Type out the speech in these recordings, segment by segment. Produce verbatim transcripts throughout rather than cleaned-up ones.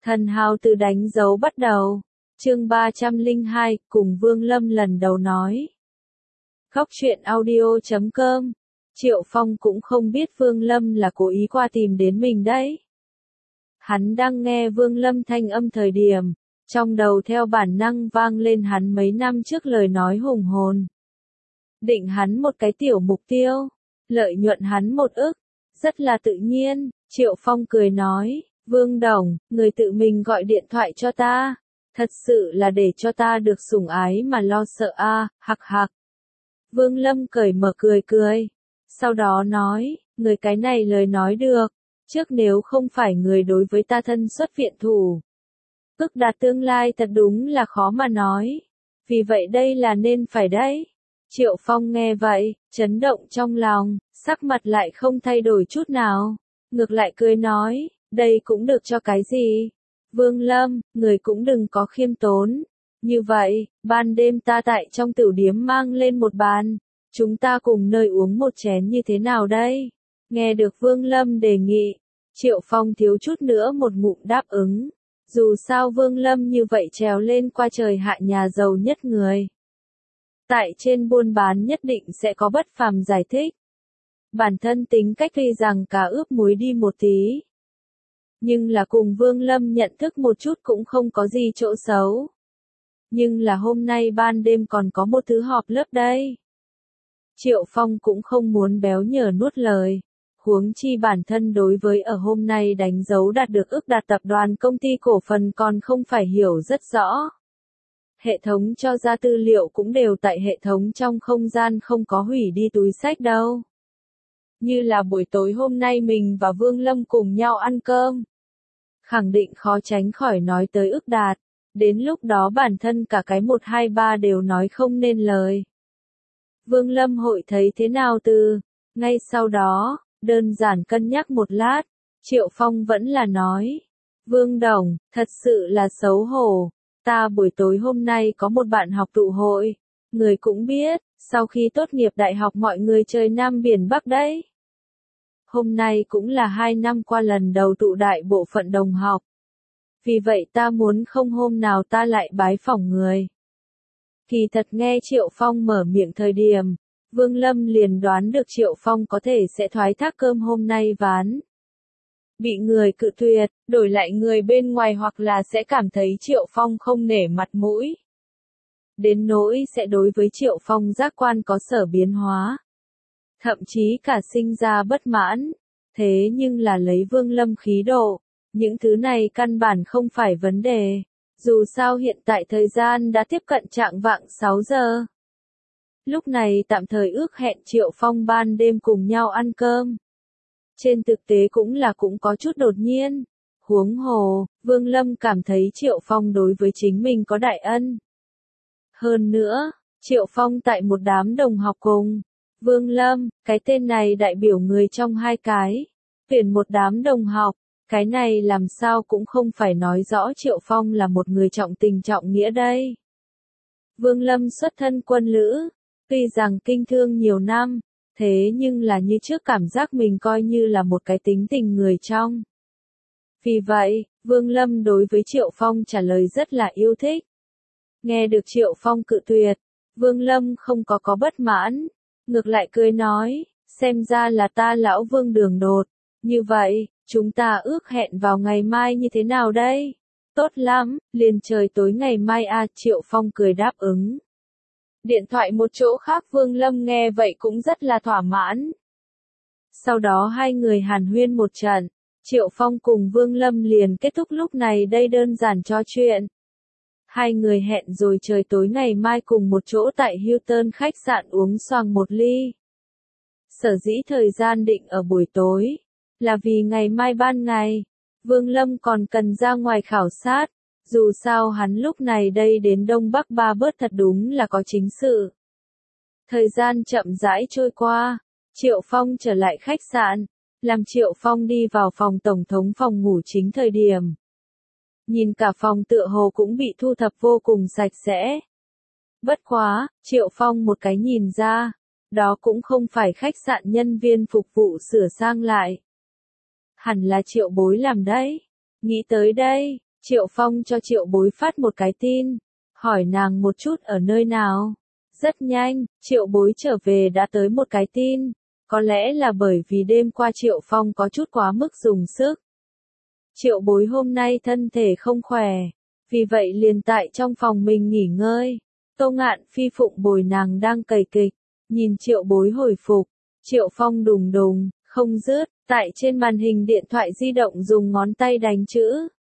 Thần hào từ đánh dấu bắt đầu. Chương ba trăm lẻ hai, cùng Vương Lâm lần đầu nói. Khóc chuyện audio chấm com. Triệu Phong cũng không biết Vương Lâm là cố ý qua tìm đến mình đấy. Hắn đang nghe Vương Lâm thanh âm thời điểm, trong đầu theo bản năng vang lên hắn mấy năm trước lời nói hùng hồn. Định hắn một cái tiểu mục tiêu, lợi nhuận hắn một ức, rất là tự nhiên. Triệu Phong cười nói, Vương Đồng, người tự mình gọi điện thoại cho ta, thật sự là để cho ta được sủng ái mà lo sợ a, à, hặc hặc. Vương Lâm cởi mở cười cười, sau đó nói, người cái này lời nói được, trước nếu không phải người đối với ta thân xuất viện thủ. Ước đạt tương lai thật đúng là khó mà nói, vì vậy đây là nên phải đấy. Triệu Phong nghe vậy, chấn động trong lòng, sắc mặt lại không thay đổi chút nào, ngược lại cười nói, đây cũng được cho cái gì. Vương Lâm, người cũng đừng có khiêm tốn. Như vậy, ban đêm ta tại trong tiểu điếm mang lên một bàn, chúng ta cùng nơi uống một chén như thế nào đây? Nghe được Vương Lâm đề nghị, Triệu Phong thiếu chút nữa một ngụm đáp ứng. Dù sao Vương Lâm như vậy trèo lên qua trời hạ nhà giàu nhất người. Tại trên buôn bán nhất định sẽ có bất phàm giải thích. Bản thân tính cách tuy rằng cả ướp muối đi một tí. Nhưng là cùng Vương Lâm nhận thức một chút cũng không có gì chỗ xấu. Nhưng là hôm nay ban đêm còn có một thứ họp lớp đây. Triệu Phong cũng không muốn béo nhờ nuốt lời. Huống chi bản thân đối với ở hôm nay đánh dấu đạt được ước đạt tập đoàn công ty cổ phần còn không phải hiểu rất rõ. Hệ thống cho ra tư liệu cũng đều tại hệ thống trong không gian không có hủy đi túi sách đâu. Như là buổi tối hôm nay mình và Vương Lâm cùng nhau ăn cơm. Khẳng định khó tránh khỏi nói tới ước đạt. Đến lúc đó bản thân cả cái một hai ba đều nói không nên lời. Vương Lâm hội thấy thế nào từ? Ngay sau đó, đơn giản cân nhắc một lát, Triệu Phong vẫn là nói. Vương Đồng, thật sự là xấu hổ. Ta buổi tối hôm nay có một bạn học tụ hội. Người cũng biết, sau khi tốt nghiệp đại học mọi người chơi Nam Biển Bắc đấy. Hôm nay cũng là hai năm qua lần đầu tụ đại bộ phận đồng học. Vì vậy ta muốn không hôm nào ta lại bái phỏng người. Kỳ thật nghe Triệu Phong mở miệng thời điểm, Vương Lâm liền đoán được Triệu Phong có thể sẽ thoái thác cơm hôm nay ván. Bị người cự tuyệt, đổi lại người bên ngoài hoặc là sẽ cảm thấy Triệu Phong không nể mặt mũi. Đến nỗi sẽ đối với Triệu Phong giác quan có sở biến hóa. Thậm chí cả sinh ra bất mãn. Thế nhưng là lấy Vương Lâm khí độ. Những thứ này căn bản không phải vấn đề. Dù sao hiện tại thời gian đã tiếp cận trạng vạng sáu giờ. Lúc này tạm thời ước hẹn Triệu Phong ban đêm cùng nhau ăn cơm. Trên thực tế cũng là cũng có chút đột nhiên. Huống hồ, Vương Lâm cảm thấy Triệu Phong đối với chính mình có đại ân. Hơn nữa, Triệu Phong tại một đám đồng học cùng. Vương Lâm, cái tên này đại biểu người trong hai cái. Tuyển một đám đồng học. Cái này làm sao cũng không phải nói rõ Triệu Phong là một người trọng tình trọng nghĩa đây. Vương Lâm xuất thân quân lữ, tuy rằng kinh thương nhiều năm, thế nhưng là như trước cảm giác mình coi như là một cái tính tình người trong. Vì vậy, Vương Lâm đối với Triệu Phong trả lời rất là yêu thích. Nghe được Triệu Phong cự tuyệt, Vương Lâm không có có bất mãn, ngược lại cười nói, xem ra là ta lão Vương đường đột, như vậy. Chúng ta ước hẹn vào ngày mai như thế nào đây? Tốt lắm, liền trời tối ngày mai a, Triệu Phong cười đáp ứng. Điện thoại một chỗ khác Vương Lâm nghe vậy cũng rất là thỏa mãn. Sau đó hai người hàn huyên một trận, Triệu Phong cùng Vương Lâm liền kết thúc lúc này đây đơn giản trò chuyện. Hai người hẹn rồi trời tối ngày mai cùng một chỗ tại Hilton khách sạn uống xoàng một ly. Sở dĩ thời gian định ở buổi tối. Là vì ngày mai ban ngày, Vương Lâm còn cần ra ngoài khảo sát, dù sao hắn lúc này đây đến Đông Bắc Ba Bớt thật đúng là có chính sự. Thời gian chậm rãi trôi qua, Triệu Phong trở lại khách sạn, làm Triệu Phong đi vào phòng tổng thống phòng ngủ chính thời điểm. Nhìn cả phòng tựa hồ cũng bị thu thập vô cùng sạch sẽ. Bất quá, Triệu Phong một cái nhìn ra, đó cũng không phải khách sạn nhân viên phục vụ sửa sang lại. Hẳn là Triệu Bối làm đấy. Nghĩ tới đây, Triệu Phong cho Triệu Bối phát một cái tin, hỏi nàng một chút ở nơi nào. Rất nhanh, Triệu Bối trở về đã tới một cái tin, có lẽ là bởi vì đêm qua Triệu Phong có chút quá mức dùng sức. Triệu Bối hôm nay thân thể không khỏe, vì vậy liền tại trong phòng mình nghỉ ngơi. Tô Ngạn Phi phụng bồi nàng đang cày kịch, nhìn Triệu Bối hồi phục, Triệu Phong đùng đùng, không dứt, tại trên màn hình điện thoại di động dùng ngón tay đánh chữ.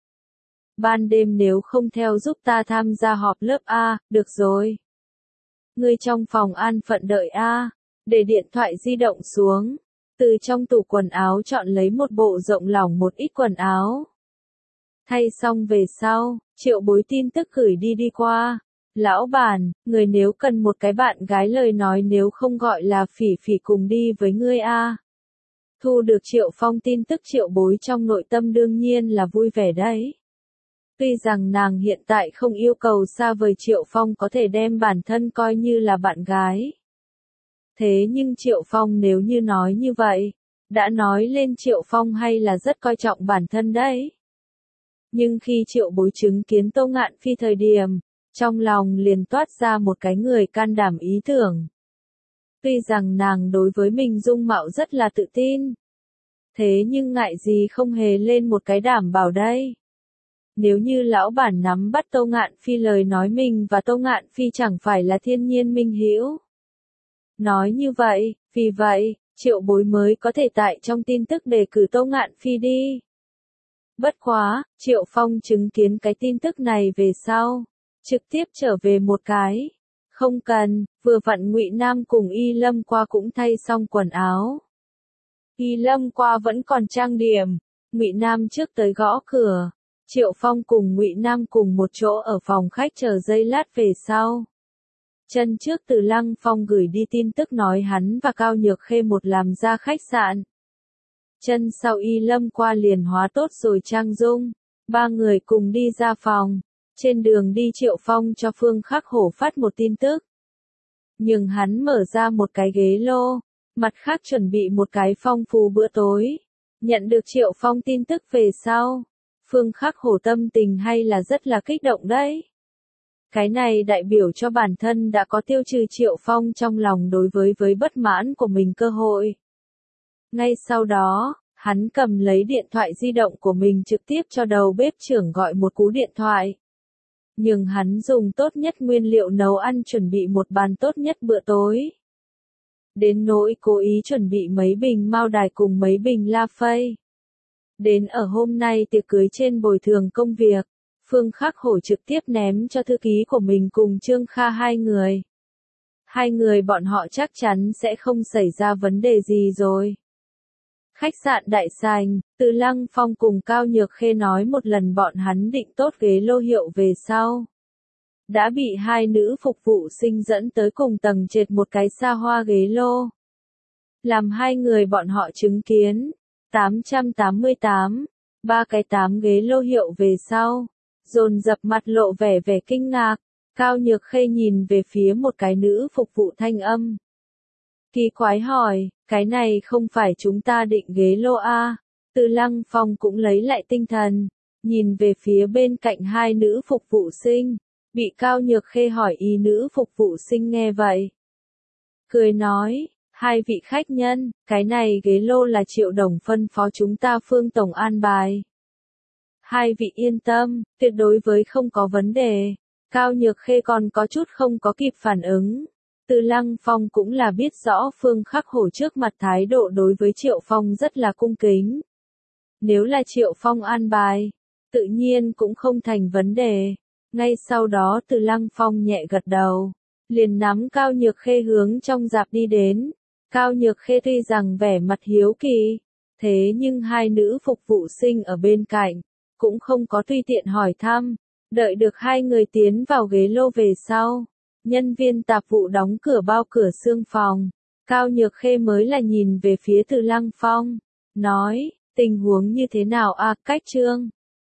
Ban đêm nếu không theo giúp ta tham gia họp lớp A, được rồi. Ngươi trong phòng an phận đợi A, để điện thoại di động xuống, từ trong tủ quần áo chọn lấy một bộ rộng lỏng một ít quần áo. Thay xong về sau, Triệu Bối tin tức gửi đi đi qua. Lão bản, người nếu cần một cái bạn gái lời nói nếu không gọi là Phỉ Phỉ cùng đi với ngươi a. Thu được Triệu Phong tin tức Triệu Bối trong nội tâm đương nhiên là vui vẻ đấy. Tuy rằng nàng hiện tại không yêu cầu xa vời Triệu Phong có thể đem bản thân coi như là bạn gái. Thế nhưng Triệu Phong nếu như nói như vậy, đã nói lên Triệu Phong hay là rất coi trọng bản thân đấy. Nhưng khi Triệu Bối chứng kiến Tô Ngạn Phi thời điểm, trong lòng liền toát ra một cái người can đảm ý tưởng. Tuy rằng nàng đối với mình dung mạo rất là tự tin. Thế nhưng ngại gì không hề lên một cái đảm bảo đây. Nếu như lão bản nắm bắt Tô Ngạn Phi lời nói mình và Tô Ngạn Phi chẳng phải là thiên nhiên minh hữu. Nói như vậy, vì vậy, Triệu Bối mới có thể tại trong tin tức đề cử Tô Ngạn Phi đi. Bất quá, Triệu Phong chứng kiến cái tin tức này về sau, trực tiếp trở về một cái. Không cần, vừa vặn Ngụy Nam cùng Y Lâm qua cũng thay xong quần áo. Y Lâm qua vẫn còn trang điểm, Ngụy Nam trước tới gõ cửa. Triệu Phong cùng Ngụy Nam cùng một chỗ ở phòng khách chờ giây lát về sau. Chân trước từ Lăng Phong gửi đi tin tức nói hắn và Cao Nhược Khê một làm ra khách sạn. Chân sau Y Lâm qua liền hóa tốt rồi trang dung, ba người cùng đi ra phòng. Trên đường đi Triệu Phong cho Phương Khắc Hổ phát một tin tức. Nhưng hắn mở ra một cái ghế lô, mặt khác chuẩn bị một cái phong phú bữa tối. Nhận được Triệu Phong tin tức về sau, Phương Khắc Hổ tâm tình hay là rất là kích động đấy. Cái này đại biểu cho bản thân đã có tiêu trừ Triệu Phong trong lòng đối với với bất mãn của mình cơ hội. Ngay sau đó, hắn cầm lấy điện thoại di động của mình trực tiếp cho đầu bếp trưởng gọi một cú điện thoại. Nhưng hắn dùng tốt nhất nguyên liệu nấu ăn chuẩn bị một bàn tốt nhất bữa tối. Đến nỗi cố ý chuẩn bị mấy bình Mao Đài cùng mấy bình La Phây. Đến ở hôm nay tiệc cưới trên bồi thường công việc, Phương Khắc Hổ trực tiếp ném cho thư ký của mình cùng Trương Kha hai người. Hai người bọn họ chắc chắn sẽ không xảy ra vấn đề gì rồi. Khách sạn Đại Sành, từ Lăng Phong cùng Cao Nhược Khê nói một lần bọn hắn định tốt ghế lô hiệu về sau. Đã bị hai nữ phục vụ sinh dẫn tới cùng tầng trệt một cái xa hoa ghế lô. Làm hai người bọn họ chứng kiến, tám trăm tám mươi tám, ba cái tám ghế lô hiệu về sau, dồn dập mặt lộ vẻ vẻ kinh ngạc, Cao Nhược Khê nhìn về phía một cái nữ phục vụ thanh âm. Kỳ quái hỏi, cái này không phải chúng ta định ghế lô A, từ Lăng Phong cũng lấy lại tinh thần, nhìn về phía bên cạnh hai nữ phục vụ sinh, bị Cao Nhược Khê hỏi y nữ phục vụ sinh nghe vậy. Cười nói, hai vị khách nhân, cái này ghế lô là Triệu Đồng phân phó chúng ta Phương Tổng an bài. Hai vị yên tâm, tuyệt đối với không có vấn đề. Cao Nhược Khê còn có chút không có kịp phản ứng. Từ Lăng Phong cũng là biết rõ Phương Khắc Hổ trước mặt thái độ đối với Triệu Phong rất là cung kính. Nếu là Triệu Phong an bài, tự nhiên cũng không thành vấn đề. Ngay sau đó Từ Lăng Phong nhẹ gật đầu, liền nắm Cao Nhược Khê hướng trong dạp đi đến. Cao Nhược Khê tuy rằng vẻ mặt hiếu kỳ, thế nhưng hai nữ phục vụ sinh ở bên cạnh, cũng không có tùy tiện hỏi thăm. Đợi được hai người tiến vào ghế lô về sau, nhân viên tạp vụ đóng cửa bao cửa xương phòng, Cao Nhược Khê mới là nhìn về phía Từ Lăng Phong, nói, tình huống như thế nào a, Cách Trương,